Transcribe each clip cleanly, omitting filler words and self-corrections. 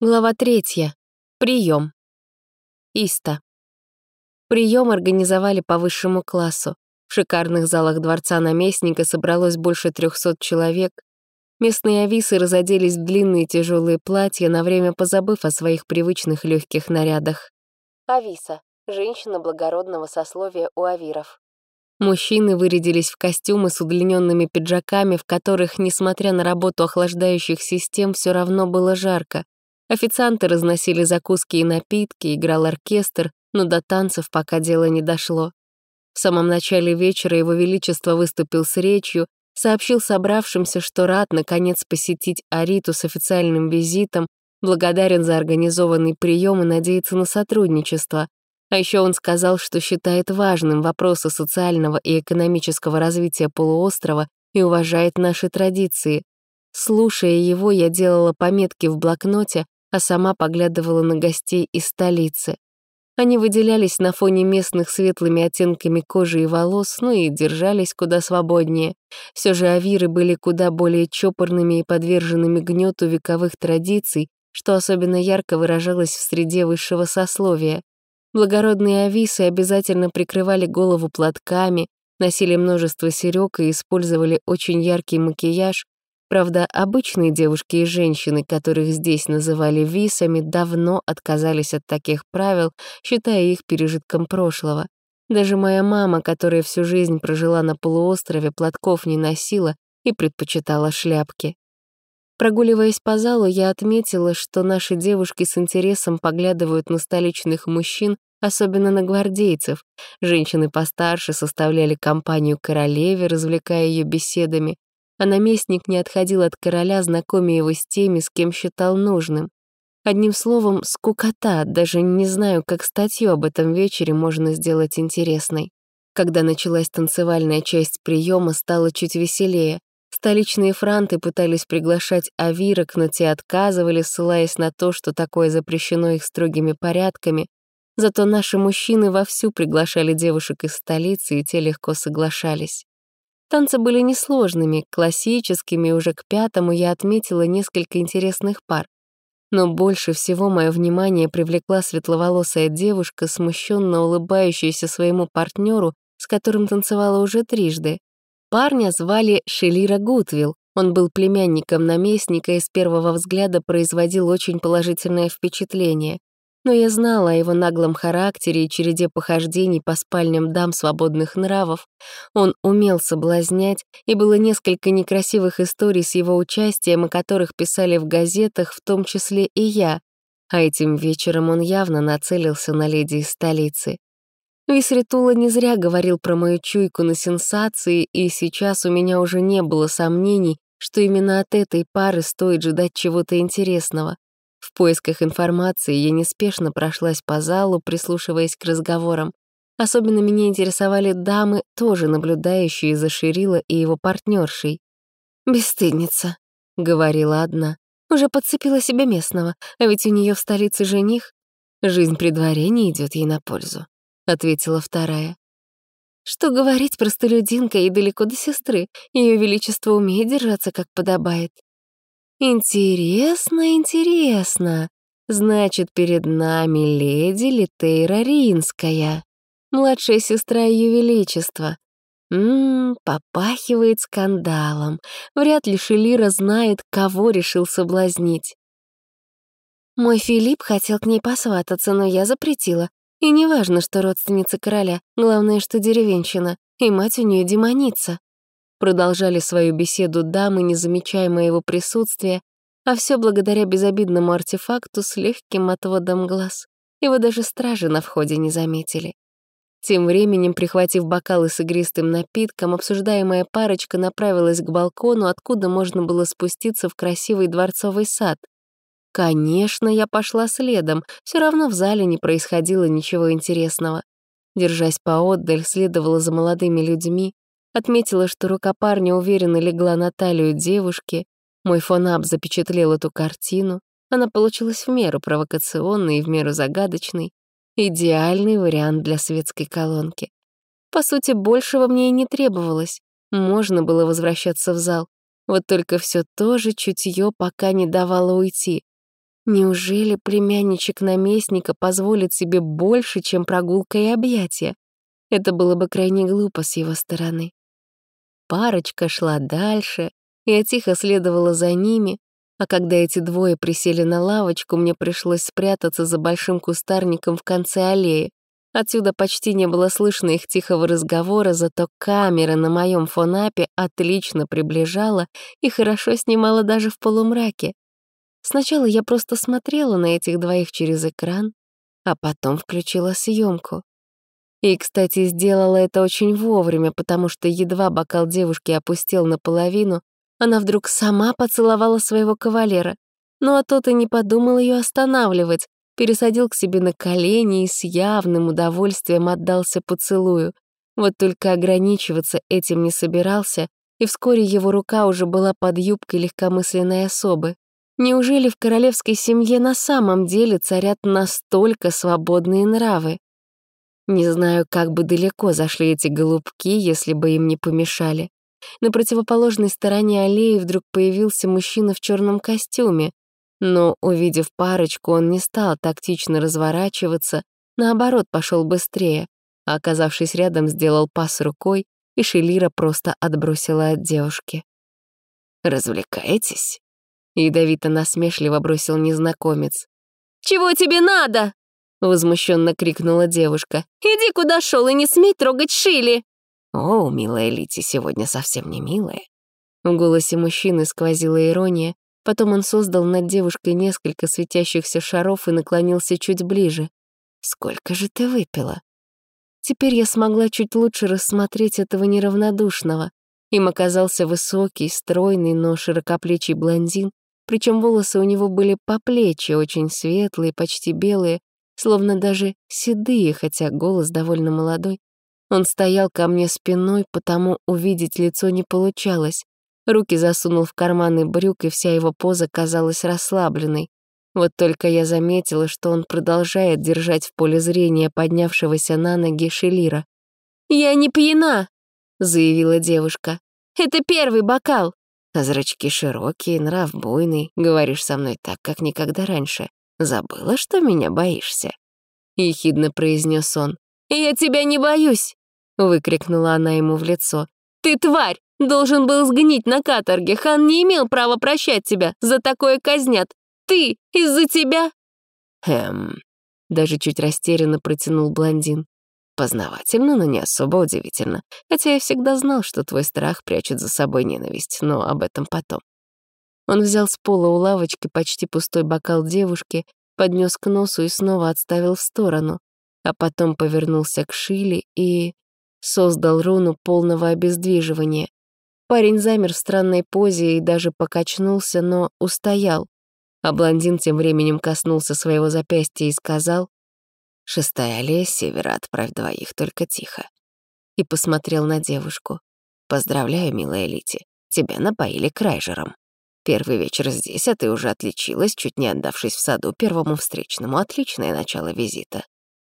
Глава 3. Прием. Иста. Прием организовали по высшему классу. В шикарных залах дворца наместника собралось больше 300 человек. Местные ависы разоделись в длинные тяжелые платья, на время позабыв о своих привычных легких нарядах. Ависа — женщина благородного сословия у авиров. Мужчины вырядились в костюмы с удлиненными пиджаками, в которых, несмотря на работу охлаждающих систем, все равно было жарко. Официанты разносили закуски и напитки, играл оркестр, но до танцев пока дело не дошло. В самом начале вечера Его Величество выступил с речью, сообщил собравшимся, что рад, наконец, посетить Ариту с официальным визитом, благодарен за организованный прием и надеется на сотрудничество. А еще он сказал, что считает важным вопросы социального и экономического развития полуострова и уважает наши традиции. Слушая его, я делала пометки в блокноте, а сама поглядывала на гостей из столицы. Они выделялись на фоне местных светлыми оттенками кожи и волос, ну и держались куда свободнее. Все же авиры были куда более чопорными и подверженными гнету вековых традиций, что особенно ярко выражалось в среде высшего сословия. Благородные ависы обязательно прикрывали голову платками, носили множество серёг и использовали очень яркий макияж. Правда, обычные девушки и женщины, которых здесь называли висами, давно отказались от таких правил, считая их пережитком прошлого. Даже моя мама, которая всю жизнь прожила на полуострове, платков не носила и предпочитала шляпки. Прогуливаясь по залу, я отметила, что наши девушки с интересом поглядывают на столичных мужчин, особенно на гвардейцев. Женщины постарше составляли компанию королеве, развлекая ее беседами, а наместник не отходил от короля, знакомя его с теми, с кем считал нужным. Одним словом, скукота, даже не знаю, как статью об этом вечере можно сделать интересной. Когда началась танцевальная часть приема, стало чуть веселее. Столичные франты пытались приглашать авирок, но те отказывали, ссылаясь на то, что такое запрещено их строгими порядками. Зато наши мужчины вовсю приглашали девушек из столицы, и те легко соглашались. Танцы были несложными, классическими, и уже к пятому я отметила несколько интересных пар. Но больше всего мое внимание привлекла светловолосая девушка, смущенно улыбающаяся своему партнеру, с которым танцевала уже трижды. Парня звали Шелира Гудвилл. Он был племянником наместника и с первого взгляда производил очень положительное впечатление. Но я знала о его наглом характере и череде похождений по спальням дам свободных нравов. Он умел соблазнять, и было несколько некрасивых историй с его участием, о которых писали в газетах, в том числе и я. А этим вечером он явно нацелился на леди из столицы. Висритула не зря говорил про мою чуйку на сенсации, и сейчас у меня уже не было сомнений, что именно от этой пары стоит ждать чего-то интересного. В поисках информации я неспешно прошлась по залу, прислушиваясь к разговорам. Особенно меня интересовали дамы, тоже наблюдающие за Ширила и его партнершей. «Бесстыдница», — говорила одна. «Уже подцепила себе местного, а ведь у нее в столице жених. Жизнь при дворе не идет ей на пользу», — ответила вторая. «Что говорить, простолюдинка и далеко до сестры. Ее величество умеет держаться, как подобает». «Интересно, интересно. Значит, перед нами леди Литейра Ринская, младшая сестра Ее Величества. Попахивает скандалом. Вряд ли Шелира знает, кого решил соблазнить. Мой Филипп хотел к ней посвататься, но я запретила. И не важно, что родственница короля, главное, что деревенщина, и мать у нее демоница». Продолжали свою беседу дамы, не замечая моего присутствия, а все благодаря безобидному артефакту с легким отводом глаз. Его даже стражи на входе не заметили. Тем временем, прихватив бокалы с игристым напитком, обсуждаемая парочка направилась к балкону, откуда можно было спуститься в красивый дворцовый сад. Конечно, я пошла следом, все равно в зале не происходило ничего интересного. Держась поотдаль, следовала за молодыми людьми, отметила, что рука парня уверенно легла на талию девушки. Мой фонап запечатлел эту картину. Она получилась в меру провокационной и в меру загадочной. Идеальный вариант для светской колонки. По сути, большего мне и не требовалось. Можно было возвращаться в зал. Вот только все то же чутье пока не давало уйти. Неужели племянничек наместника позволит себе больше, чем прогулка и объятия? Это было бы крайне глупо с его стороны. Парочка шла дальше, я тихо следовала за ними, а когда эти двое присели на лавочку, мне пришлось спрятаться за большим кустарником в конце аллеи. Отсюда почти не было слышно их тихого разговора, зато камера на моем фонапе отлично приближала и хорошо снимала даже в полумраке. Сначала я просто смотрела на этих двоих через экран, а потом включила съемку. И, кстати, сделала это очень вовремя, потому что едва бокал девушки опустел наполовину, она вдруг сама поцеловала своего кавалера. Ну а тот и не подумал ее останавливать, пересадил к себе на колени и с явным удовольствием отдался поцелую. Вот только ограничиваться этим не собирался, и вскоре его рука уже была под юбкой легкомысленной особы. Неужели в королевской семье на самом деле царят настолько свободные нравы? Не знаю, как бы далеко зашли эти голубки, если бы им не помешали. На противоположной стороне аллеи вдруг появился мужчина в черном костюме, но, увидев парочку, он не стал тактично разворачиваться, наоборот, пошел быстрее, а, оказавшись рядом, сделал пас рукой, и Шелира просто отбросила от девушки. «Развлекаетесь?» — ядовито-насмешливо бросил незнакомец. «Чего тебе надо?» — возмущенно крикнула девушка. «Иди, куда шел, и не смей трогать Шили!» «О, милая Лити, сегодня совсем не милая». В голосе мужчины сквозила ирония, потом он создал над девушкой несколько светящихся шаров и наклонился чуть ближе. «Сколько же ты выпила?» Теперь я смогла чуть лучше рассмотреть этого неравнодушного. Им оказался высокий, стройный, но широкоплечий блондин, причем волосы у него были по плечи, очень светлые, почти белые, словно даже седые, хотя голос довольно молодой. Он стоял ко мне спиной, потому увидеть лицо не получалось. Руки засунул в карманы брюк, и вся его поза казалась расслабленной. Вот только я заметила, что он продолжает держать в поле зрения поднявшегося на ноги Шелира. «Я не пьяна», — заявила девушка. «Это первый бокал». А зрачки широкие, нрав буйный, говоришь со мной так, как никогда раньше. Забыла, что меня боишься?» — ехидно произнес он. «Я тебя не боюсь», — выкрикнула она ему в лицо. «Ты тварь! Должен был сгнить на каторге. Хан не имел права прощать тебя. За такое казнят. Ты! Из-за тебя!» Даже чуть растерянно протянул блондин. «Познавательно, но не особо удивительно. Хотя я всегда знал, что твой страх прячет за собой ненависть, но об этом потом». Он взял с пола у лавочки почти пустой бокал девушки, поднес к носу и снова отставил в сторону, а потом повернулся к Шиле и создал руну полного обездвиживания. Парень замер в странной позе и даже покачнулся, но устоял. А блондин тем временем коснулся своего запястья и сказал: «6-я аллея с севера, отправь двоих, только тихо». И посмотрел на девушку. «Поздравляю, милая Лити, тебя напоили крайжером. Первый вечер здесь, а ты уже отличилась, чуть не отдавшись в саду первому встречному. Отличное начало визита».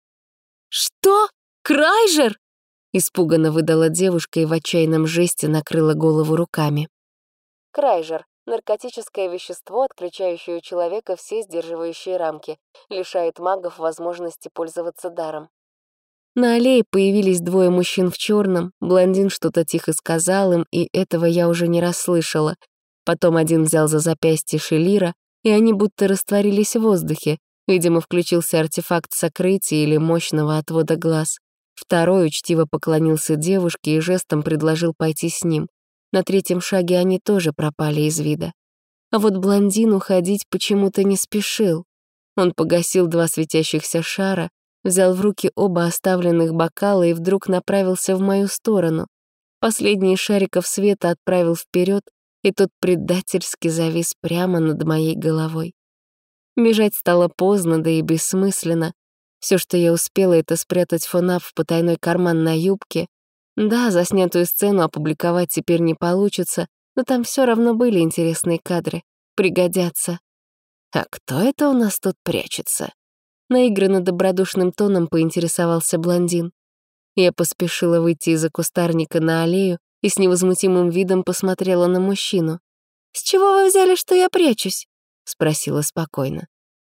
«Что? Крайжер?» — испуганно выдала девушка и в отчаянном жесте накрыла голову руками. Крайжер — наркотическое вещество, отключающее у человека все сдерживающие рамки, лишает магов возможности пользоваться даром. На аллее появились двое мужчин в черном, блондин что-то тихо сказал им, и этого я уже не расслышала. Потом один взял за запястье Шелира, и они будто растворились в воздухе. Видимо, включился артефакт сокрытия или мощного отвода глаз. Второй учтиво поклонился девушке и жестом предложил пойти с ним. На 3-м шаге они тоже пропали из вида. А вот блондин уходить почему-то не спешил. Он погасил 2 светящихся шара, взял в руки оба оставленных бокала и вдруг направился в мою сторону. Последний из шариков света отправил вперед, и тот предательски завис прямо над моей головой. Бежать стало поздно, да и бессмысленно. Все, что я успела, это спрятать фонап в потайной карман на юбке. Да, заснятую сцену опубликовать теперь не получится, но там все равно были интересные кадры. Пригодятся. «А кто это у нас тут прячется?» Наигранно добродушным тоном поинтересовался блондин. Я поспешила выйти из-за кустарника на аллею и с невозмутимым видом посмотрела на мужчину. «С чего вы взяли, что я прячусь?» — спросила спокойно.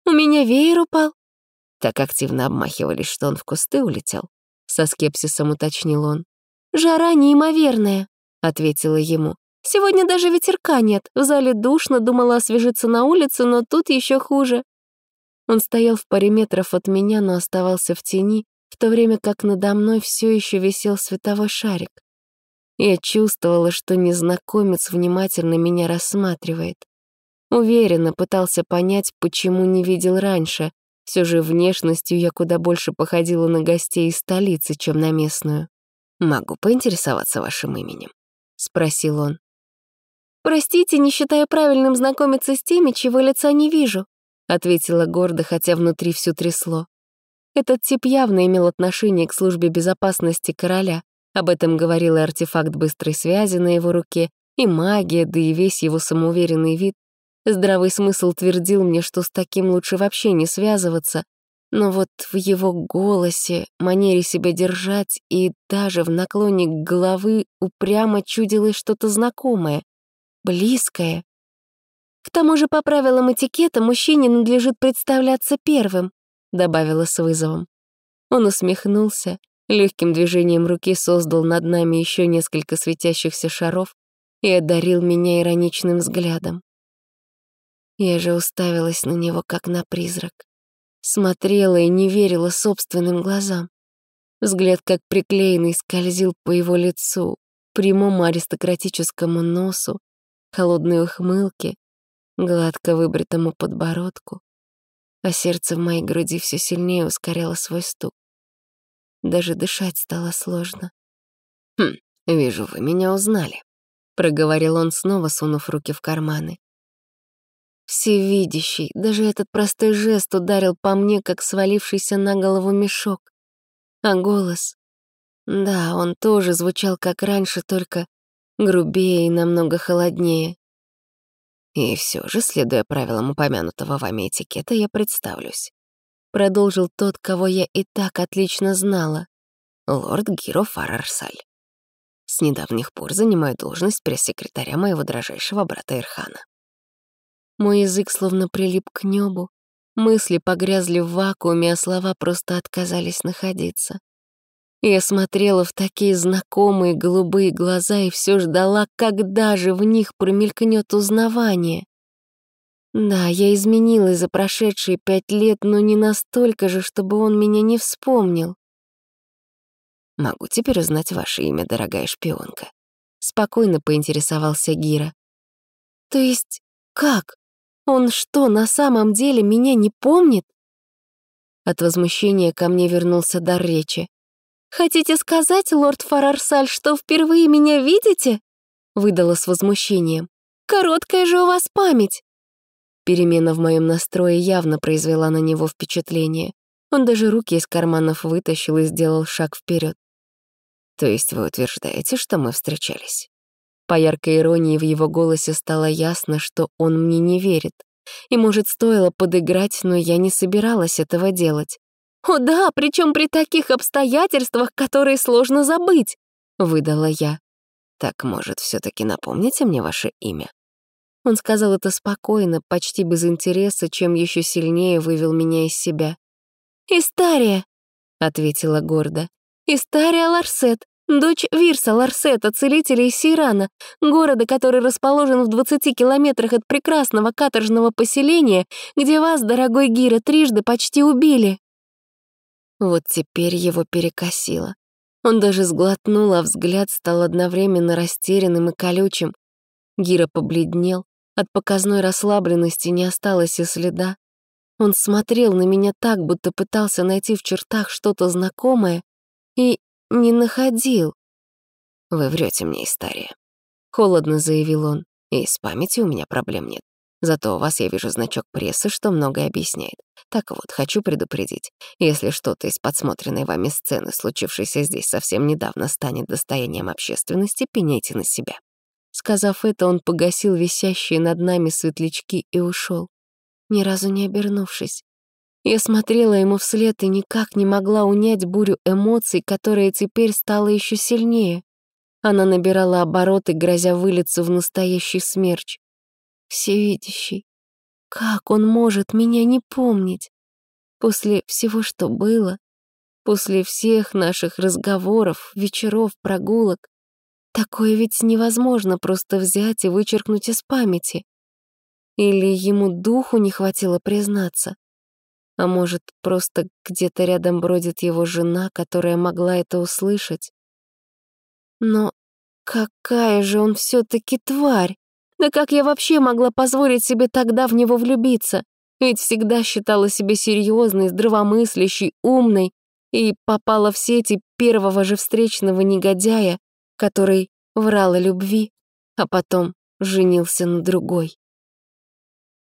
У меня веер упал». Так активно обмахивались, что он в кусты улетел. Со скепсисом уточнил он. «Жара неимоверная», — ответила ему. «Сегодня даже ветерка нет. В зале душно, думала освежиться на улице, но тут еще хуже». Он стоял в паре метров от меня, но оставался в тени, в то время как надо мной все еще висел световой шарик. Я чувствовала, что незнакомец внимательно меня рассматривает. Уверенно пытался понять, почему не видел раньше. Все же внешностью я куда больше походила на гостей из столицы, чем на местную. «Могу поинтересоваться вашим именем?» — спросил он. «Простите, не считаю правильным знакомиться с теми, чьего лица не вижу», — ответила гордо, хотя внутри всё трясло. Этот тип явно имел отношение к службе безопасности короля. Об этом говорил и артефакт быстрой связи на его руке, и магия, да и весь его самоуверенный вид. Здравый смысл твердил мне, что с таким лучше вообще не связываться, но вот в его голосе, манере себя держать и даже в наклоне головы упрямо чудилось что-то знакомое, близкое. «К тому же по правилам этикета мужчине надлежит представляться первым», — добавила с вызовом. Он усмехнулся, легким движением руки создал над нами еще несколько светящихся шаров и одарил меня ироничным взглядом. Я же уставилась на него, как на призрак. Смотрела и не верила собственным глазам. Взгляд, как приклеенный, скользил по его лицу, прямому аристократическому носу, холодной ухмылке, гладко выбритому подбородку, а сердце в моей груди все сильнее ускоряло свой стук. Даже дышать стало сложно. «Вижу, вы меня узнали», — проговорил он, снова сунув руки в карманы. Всевидящий, даже этот простой жест ударил по мне, как свалившийся на голову мешок. А голос... Да, он тоже звучал как раньше, только грубее и намного холоднее. И все же, следуя правилам упомянутого вами этикета, я представлюсь. Продолжил тот, кого я и так отлично знала. Лорд Гиро Фарарсаль. С недавних пор занимаю должность пресс-секретаря моего дрожайшего брата Ирхана. Мой язык словно прилип к небу, мысли погрязли в вакууме, а слова просто отказались находиться. Я смотрела в такие знакомые голубые глаза и все ждала, когда же в них промелькнет узнавание. Да, я изменилась за прошедшие 5 лет, но не настолько же, чтобы он меня не вспомнил. «Могу теперь узнать ваше имя, дорогая шпионка?» Спокойно поинтересовался Гира. «То есть как? Он что, на самом деле меня не помнит?» От возмущения ко мне вернулся дар речи. «Хотите сказать, лорд Фарарсаль, что впервые меня видите?» — выдала с возмущением. «Короткая же у вас память!» Перемена в моем настрое явно произвела на него впечатление. Он даже руки из карманов вытащил и сделал шаг вперед. «То есть вы утверждаете, что мы встречались?» По яркой иронии в его голосе стало ясно, что он мне не верит. И, может, стоило подыграть, но я не собиралась этого делать. «О да, причем при таких обстоятельствах, которые сложно забыть», — выдала я. «Так, может, все таки напомните мне ваше имя?» Он сказал это спокойно, почти без интереса, чем еще сильнее вывел меня из себя. «Истария», — ответила гордо. «Истария Ларсет, дочь Вирса Ларсета, целителя из Сейрана, города, который расположен в 20 километрах от прекрасного каторжного поселения, где вас, дорогой Гира, трижды почти убили». Вот теперь его перекосило. Он даже сглотнул, а взгляд стал одновременно растерянным и колючим. Гира побледнел, от показной расслабленности не осталось и следа. Он смотрел на меня так, будто пытался найти в чертах что-то знакомое, и не находил. «Вы врете мне, Истария», — холодно заявил он, «и с памятью у меня проблем нет. Зато у вас я вижу значок прессы, что многое объясняет. Так вот, хочу предупредить, если что-то из подсмотренной вами сцены, случившейся здесь совсем недавно, станет достоянием общественности, пеняйте на себя». Сказав это, он погасил висящие над нами светлячки и ушел, ни разу не обернувшись. Я смотрела ему вслед и никак не могла унять бурю эмоций, которая теперь стала еще сильнее. Она набирала обороты, грозя вылиться в настоящий смерч. Всевидящий. Как он может меня не помнить? После всего, что было, после всех наших разговоров, вечеров, прогулок. Такое ведь невозможно просто взять и вычеркнуть из памяти. Или ему духу не хватило признаться. А может, просто где-то рядом бродит его жена, которая могла это услышать. Но какая же он все-таки тварь! Да как я вообще могла позволить себе тогда в него влюбиться? Ведь всегда считала себя серьезной, здравомыслящей, умной и попала в сети первого же встречного негодяя, который врал о любви, а потом женился на другой.